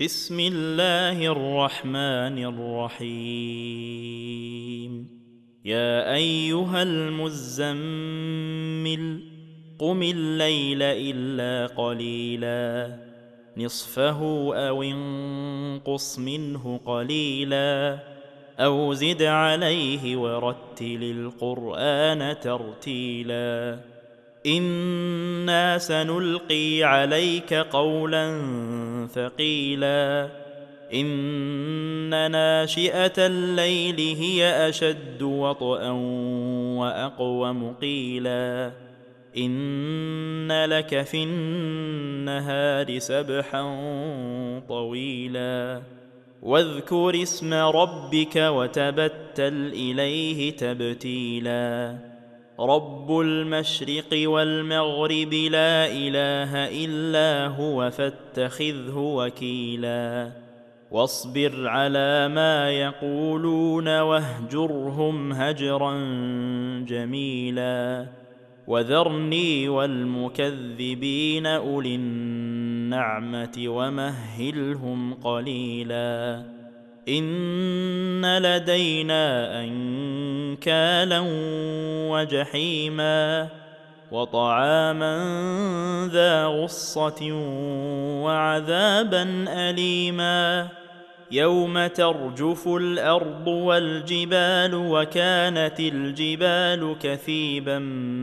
بسم الله الرحمن الرحيم. يا أيها المزمل قم الليل إلا قليلا نصفه أو انقص منه قليلا أو زد عليه ورتل القرآن ترتيلا إنا سنلقي عليك قولا ثقيلا إن ناشئة الليل هي أشد وطئا وأقوم قيلا إن لك في النهار سبحا طويلا واذكر اسم ربك وتبتل إليه تبتيلا رب المشرق والمغرب لا إله إلا هو فاتخذه وكيلا واصبر على ما يقولون واهجرهم هجرا جميلا وذرني والمكذبين أولي النعمة ومهلهم قليلا إن لدينا أنكالا وجحيما وطعاما ذا غصة وعذابا أليما يوم ترجف الأرض والجبال وكانت الجبال كثيبا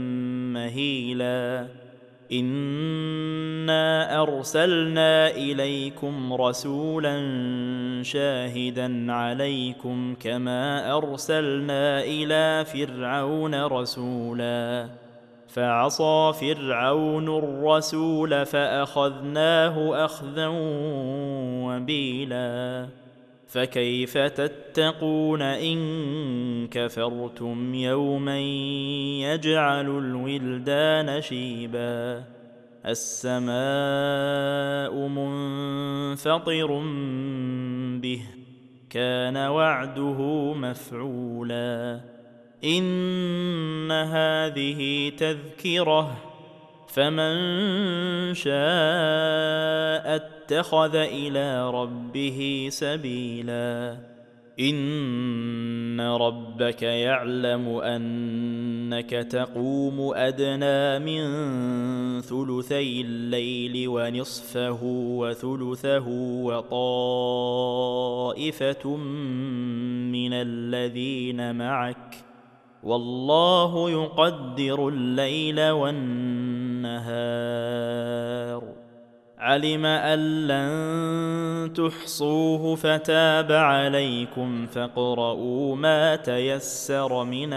مهيلا إنا أرسلنا إليكم رسولا شاهدا عليكم كما أرسلنا إلى فرعون رسولا فعصى فرعون الرسول فأخذناه أخذا وبيلا فكيف تتقون إن كفرتم يوما يجعل الولدان شيبا السماء منفطر به كان وعده مفعولا إن هذه تذكرة فمن شاء اتخذ إلى ربه سبيلا إن ربك يعلم أنك تقوم أدنى من ثلثي الليل ونصفه وثلثه وطائفة من الذين معك والله يقدر الليل والنهار علم أن لن تحصوه فتاب عليكم فاقرؤوا ما تيسر من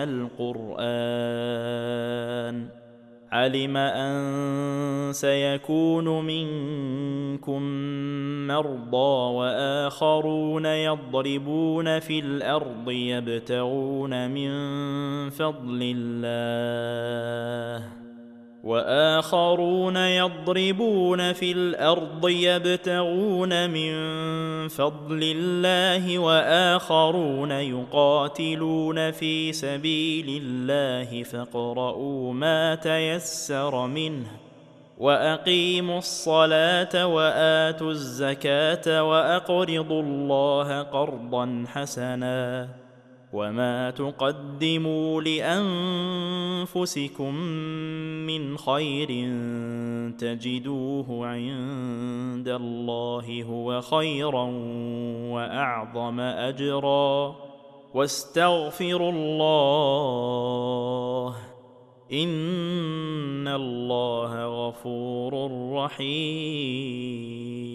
القرآن علم أن سيكون منكم مرضى وآخرون يضربون في الأرض يبتغون من فضل الله وآخرون يقاتلون في سبيل الله فاقرؤوا ما تيسر منه وأقيموا الصلاة وآتوا الزكاة وأقرضوا الله قرضا حسنا وما تقدموا لأنفسكم من خير تجدوه عند الله هو خيرا وأعظم أجرا واستغفروا الله إن الله غفور رحيم.